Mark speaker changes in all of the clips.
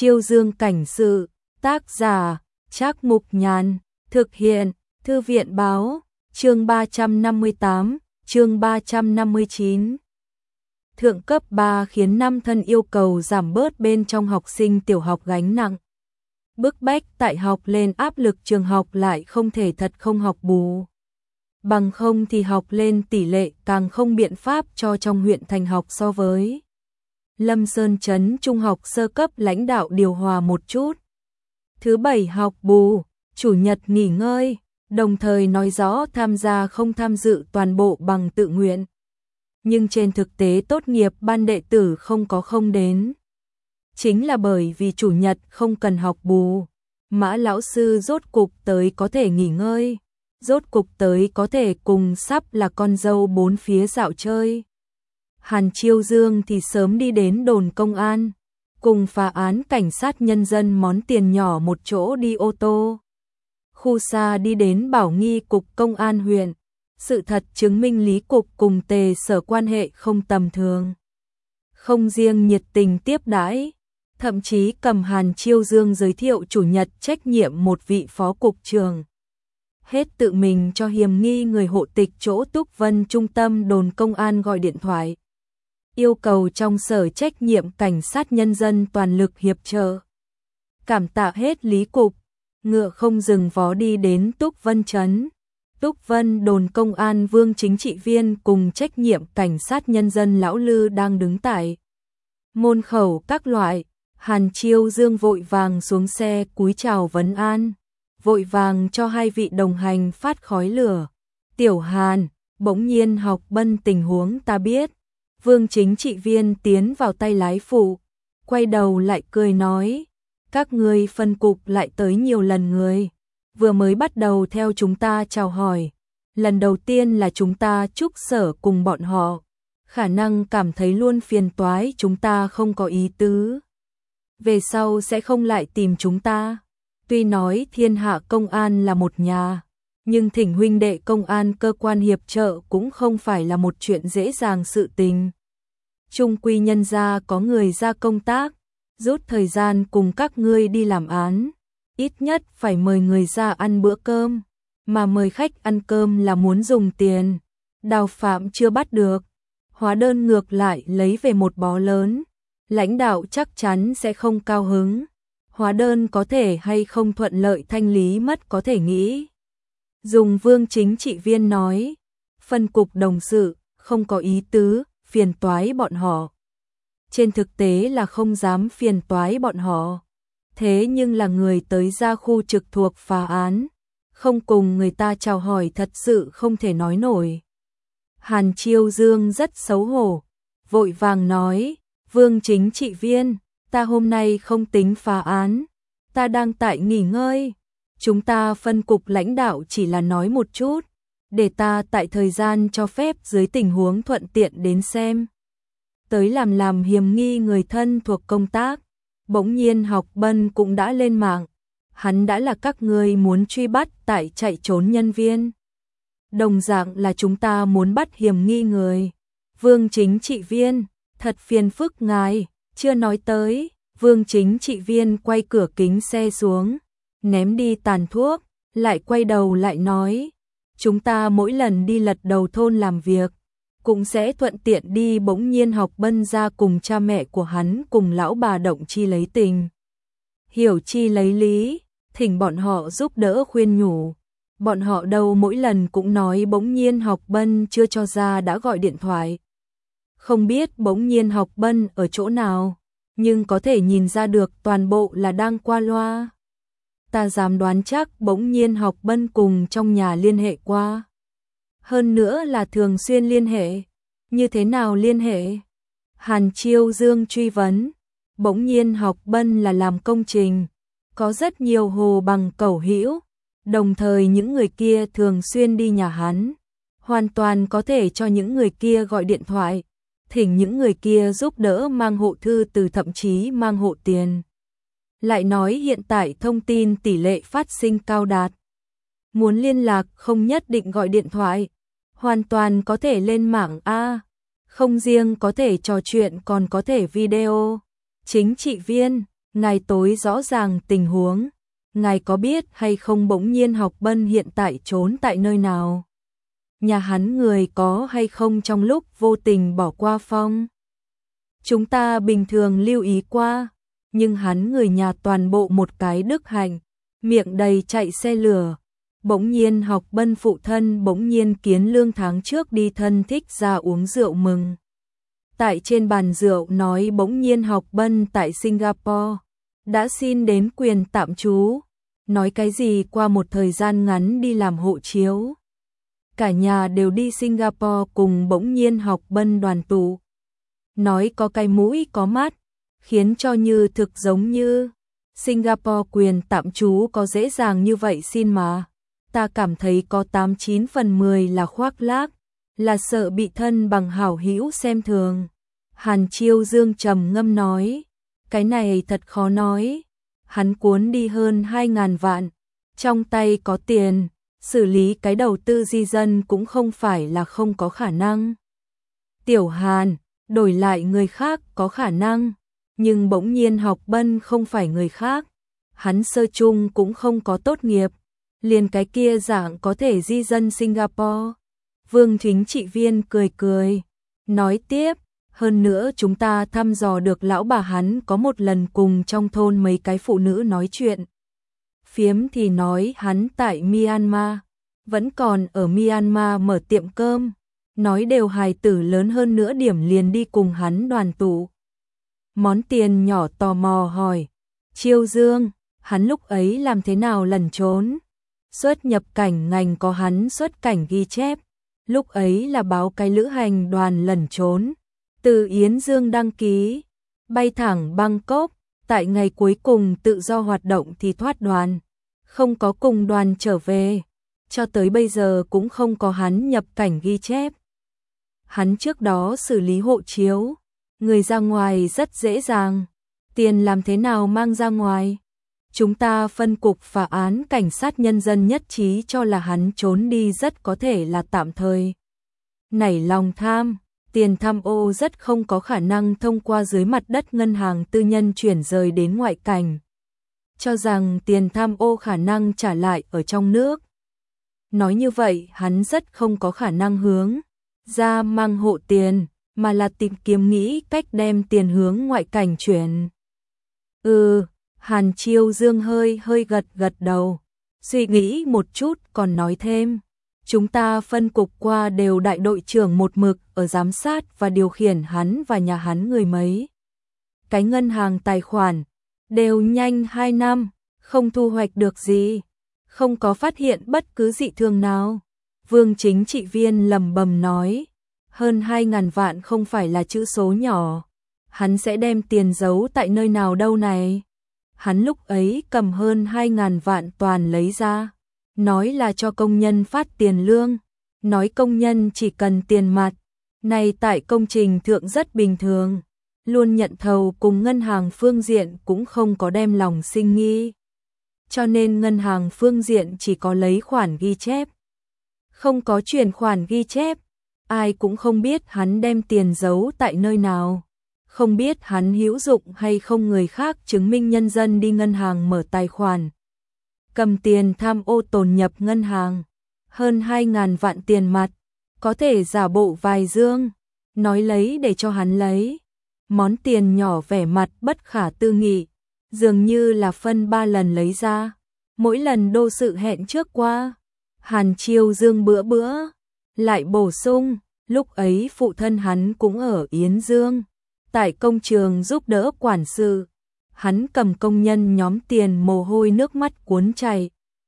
Speaker 1: Chiêu Dương cảnh sự, tác giả, Trác Mục Nhàn, thực hiện, Thư viện báo, chương 358, chương 359. Thượng cấp 3 khiến 5 thân yêu cầu giảm bớt bên trong học sinh tiểu học gánh nặng. Bức bách tại học lên áp lực trường học lại không thể thật không học bù. Bằng không thì học lên tỷ lệ càng không biện pháp cho trong huyện thành học so với. Lâm Sơn trấn trung học sơ cấp lãnh đạo điều hòa một chút. Thứ bảy học bù, chủ nhật nghỉ ngơi, đồng thời nói rõ tham gia không tham dự toàn bộ bằng tự nguyện. Nhưng trên thực tế tốt nghiệp ban đệ tử không đến. Chính là bởi vì chủ nhật không cần học bù, Mã lão sư rốt cục tới có thể nghỉ ngơi, rốt cục tới có thể cùng sắp là con dâu bốn phía dạo chơi. Hàn Chiêu Dương thì sớm đi đến đồn công an, cùng phá án cảnh sát nhân dân món tiền nhỏ một chỗ đi ô tô. Khu xa đi đến bảo nghi cục công an huyện, sự thật chứng minh Lý cục cùng Tề Sở quan hệ không tầm thường. Không riêng nhiệt tình tiếp đãi, thậm chí cầm Hàn Chiêu Dương giới thiệu chủ nhật trách nhiệm một vị phó cục trưởng. Hết tự mình cho hiềm nghi người hộ tịch chỗ Túc Vân trung tâm đồn công an gọi điện thoại. Yêu cầu trong sở trách nhiệm cảnh sát nhân dân toàn lực hiệp trợ. Cảm tạ hết Lý cục, ngựa không dừng vó đi đến Túc Vân trấn. Túc Vân đồn công an Vương chính trị viên cùng trách nhiệm cảnh sát nhân dân Lão Lư đang đứng tại môn khẩu các loại. Hàn Chiêu Dương vội vàng xuống xe cúi chào vấn an, vội vàng cho hai vị đồng hành phát khói lửa. Tiểu Hàn, bỗng nhiên học Bân tình huống ta biết. Vương chính trị viên tiến vào tay lái phụ, quay đầu lại cười nói, các ngươi phân cục lại tới nhiều lần người, vừa mới bắt đầu theo chúng ta chào hỏi, lần đầu tiên là chúng ta chúc sở cùng bọn họ, khả năng cảm thấy luôn phiền toái chúng ta không có ý tứ. Về sau sẽ không lại tìm chúng ta, tuy nói thiên hạ công an là một nhà, nhưng thỉnh huynh đệ công an cơ quan hiệp trợ cũng không phải là một chuyện dễ dàng sự tình. Trung quy nhân gia có người ra công tác, rút thời gian cùng các ngươi đi làm án, ít nhất phải mời người ra ăn bữa cơm, mà mời khách ăn cơm là muốn dùng tiền. Đào phạm chưa bắt được, hóa đơn ngược lại lấy về một bó lớn, lãnh đạo chắc chắn sẽ không cao hứng. Hóa đơn có thể hay không thuận lợi thanh lý mất có thể nghĩ. Dùng Vương chính trị viên nói, phân cục đồng sự, không có ý tứ, phiền toái bọn họ. Trên thực tế là không dám phiền toái bọn họ. Thế nhưng là người tới ra khu trực thuộc phá án, không cùng người ta chào hỏi thật sự không thể nói nổi. Hàn Chiêu Dương rất xấu hổ, vội vàng nói, Vương chính trị viên, ta hôm nay không tính phá án, ta đang tại nghỉ ngơi. Chúng ta phân cục lãnh đạo chỉ là nói một chút, để ta tại thời gian cho phép dưới tình huống thuận tiện đến xem. Tới làm hiềm nghi người thân thuộc công tác, bỗng nhiên học Bân cũng đã lên mạng, hắn đã là các ngươi muốn truy bắt tại chạy trốn nhân viên. Đồng dạng là chúng ta muốn bắt hiềm nghi người. Vương chính trị viên, thật phiền phức ngài, chưa nói tới. Vương chính trị viên quay cửa kính xe xuống, ném đi tàn thuốc, lại quay đầu lại nói, chúng ta mỗi lần đi lật đầu thôn làm việc, cũng sẽ thuận tiện đi. Bỗng nhiên học Bân ra cùng cha mẹ của hắn cùng lão bà động chi lấy tình, hiểu chi lấy lý, thỉnh bọn họ giúp đỡ khuyên nhủ. Bọn họ đâu mỗi lần cũng nói bỗng nhiên học Bân chưa cho ra đã gọi điện thoại. Không biết bỗng nhiên học Bân ở chỗ nào, nhưng có thể nhìn ra được toàn bộ là đang qua loa. Ta dám đoán chắc bỗng nhiên học Bân cùng trong nhà liên hệ qua. Hơn nữa là thường xuyên liên hệ. Như thế nào liên hệ? Hàn Chiêu Dương truy vấn. Bỗng nhiên học Bân là làm công trình, có rất nhiều hồ bằng cẩu hữu, đồng thời những người kia thường xuyên đi nhà hắn, hoàn toàn có thể cho những người kia gọi điện thoại, thỉnh những người kia giúp đỡ mang hộ thư từ, thậm chí mang hộ tiền. Lại nói hiện tại thông tin tỷ lệ phát sinh cao đạt. Muốn liên lạc không nhất định gọi điện thoại, hoàn toàn có thể lên mạng A, không riêng có thể trò chuyện còn có thể video. Chính trị viên, ngài tối rõ ràng tình huống, ngài có biết hay không Bỗng Nhiên Học Bân hiện tại trốn tại nơi nào? Nhà hắn người có hay không trong lúc vô tình bỏ qua phong? Chúng ta bình thường lưu ý qua, nhưng hắn người nhà toàn bộ một cái đức hạnh, miệng đầy chạy xe lửa. Bỗng nhiên Học Bân phụ thân Bỗng Nhiên Kiến Lương tháng trước đi thân thích ra uống rượu mừng. Tại trên bàn rượu nói Bỗng Nhiên Học Bân tại Singapore đã xin đến quyền tạm trú, nói cái gì qua một thời gian ngắn đi làm hộ chiếu. Cả nhà đều đi Singapore cùng Bỗng Nhiên Học Bân đoàn tụ. Nói có cái mũi có mắt, khiến cho như thực giống như Singapore quyền tạm trú có dễ dàng như vậy xin mà. Ta cảm thấy có 89 phần 10 là khoác lác, là sợ bị thân bằng hảo hữu xem thường. Hàn Chiêu Dương trầm ngâm nói, cái này thật khó nói. Hắn cuốn đi hơn 2.000 vạn, trong tay có tiền, xử lý cái đầu tư di dân cũng không phải là không có khả năng. Tiểu Hàn, đổi lại người khác có khả năng, nhưng Bỗng Nhiên Học Bân không phải người khác. Hắn sơ chung cũng không có tốt nghiệp, liền cái kia dạng có thể di dân Singapore. Vương Chính Trị Viên cười cười, nói tiếp, hơn nữa chúng ta thăm dò được lão bà hắn có một lần cùng trong thôn mấy cái phụ nữ nói chuyện. Phiếm thì nói hắn tại Myanmar, vẫn còn ở Myanmar mở tiệm cơm, nói đều hài tử lớn hơn nữa điểm liền đi cùng hắn đoàn tụ. Món tiền nhỏ tò mò hỏi, Chiêu Dương, hắn lúc ấy làm thế nào lẩn trốn? Xuất nhập cảnh ngành có hắn xuất cảnh ghi chép, lúc ấy là báo cái lữ hành đoàn lẩn trốn, từ Yến Dương đăng ký, bay thẳng Bangkok, tại ngày cuối cùng tự do hoạt động thì thoát đoàn, không có cùng đoàn trở về, cho tới bây giờ cũng không có hắn nhập cảnh ghi chép. Hắn trước đó xử lý hộ chiếu, người ra ngoài rất dễ dàng, tiền làm thế nào mang ra ngoài? Chúng ta phân cục phá án cảnh sát nhân dân nhất trí cho là hắn trốn đi rất có thể là tạm thời. Nảy lòng tham, tiền tham ô rất không có khả năng thông qua dưới mặt đất ngân hàng tư nhân chuyển rời đến ngoại cảnh. Cho rằng tiền tham ô khả năng trả lại ở trong nước. Nói như vậy hắn rất không có khả năng hướng ra mang hộ tiền, mà là tìm kiếm nghĩ cách đem tiền hướng ngoại cảnh chuyển. Hàn Chiêu Dương hơi gật đầu, suy nghĩ một chút còn nói thêm, chúng ta phân cục qua đều đại đội trưởng một mực ở giám sát và điều khiển hắn và nhà hắn người mấy. Cái ngân hàng tài khoản, đều nhanh 2 năm, không thu hoạch được gì, không có phát hiện bất cứ dị thường nào. Vương Chính Trị Viên lẩm bẩm nói, hơn 2.000 vạn không phải là chữ số nhỏ, hắn sẽ đem tiền giấu tại nơi nào đâu này? Hắn lúc ấy cầm hơn 2.000 vạn toàn lấy ra, nói là cho công nhân phát tiền lương, nói công nhân chỉ cần tiền mặt, này tại công trình thượng rất bình thường, luôn nhận thầu cùng ngân hàng phương diện cũng không có đem lòng sinh nghi. Cho nên ngân hàng phương diện chỉ có lấy khoản ghi chép, không có chuyển khoản ghi chép, ai cũng không biết hắn đem tiền giấu tại nơi nào. Không biết hắn hữu dụng hay không người khác chứng minh nhân dân đi ngân hàng mở tài khoản. Cầm tiền tham ô tồn nhập ngân hàng, hơn 2.000 vạn tiền mặt, có thể giả bộ vài dương, nói lấy để cho hắn lấy. Món tiền nhỏ vẻ mặt bất khả tư nghị, dường như là phân 3 lần lấy ra, mỗi lần đô sự hẹn trước qua. Hàn Chiêu Dương bữa lại bổ sung, lúc ấy phụ thân hắn cũng ở Yến Dương, tại công trường giúp đỡ quản sự, hắn cầm công nhân nhóm tiền mồ hôi nước mắt cuốn chảy.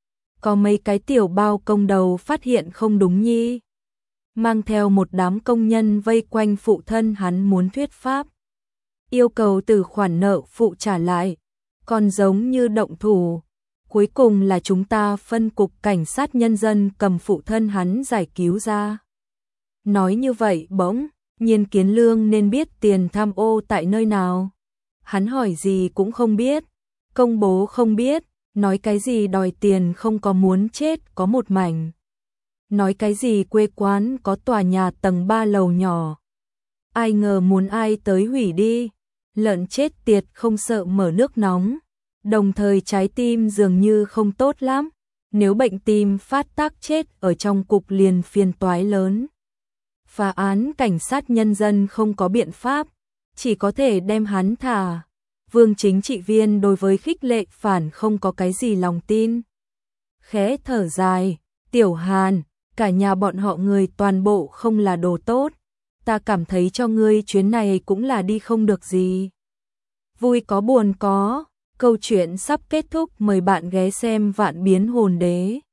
Speaker 1: Có mấy cái tiểu bao công đầu phát hiện không đúng nhi, mang theo một đám công nhân vây quanh phụ thân hắn muốn thuyết pháp, yêu cầu từ khoản nợ phụ trả lại, còn giống như động thủ. Cuối cùng là chúng ta phân cục cảnh sát nhân dân cầm phụ thân hắn giải cứu ra. Nói như vậy bỗng nhiên Kiến Lương nên biết tiền tham ô tại nơi nào. Hắn hỏi gì cũng không biết, công bố không biết, nói cái gì đòi tiền không có muốn chết có một mảnh. Nói cái gì quê quán có tòa nhà tầng 3 lầu nhỏ. Ai ngờ muốn ai tới hủy đi, Lợn chết tiệt không sợ mở nước nóng, đồng thời trái tim dường như không tốt lắm, nếu bệnh tim phát tác chết ở trong cục liền phiền toái lớn. Phá án cảnh sát nhân dân không có biện pháp, chỉ có thể đem hắn thả. Vương chính trị viên đối với khích lệ phản không có cái gì lòng tin. Khẽ thở dài, Tiểu Hàn, cả nhà bọn họ người toàn bộ không là đồ tốt, ta cảm thấy cho ngươi chuyến này cũng là đi không được gì. Vui có buồn có, câu chuyện sắp kết thúc, mời bạn ghé xem Vạn Biến Hồn Đế.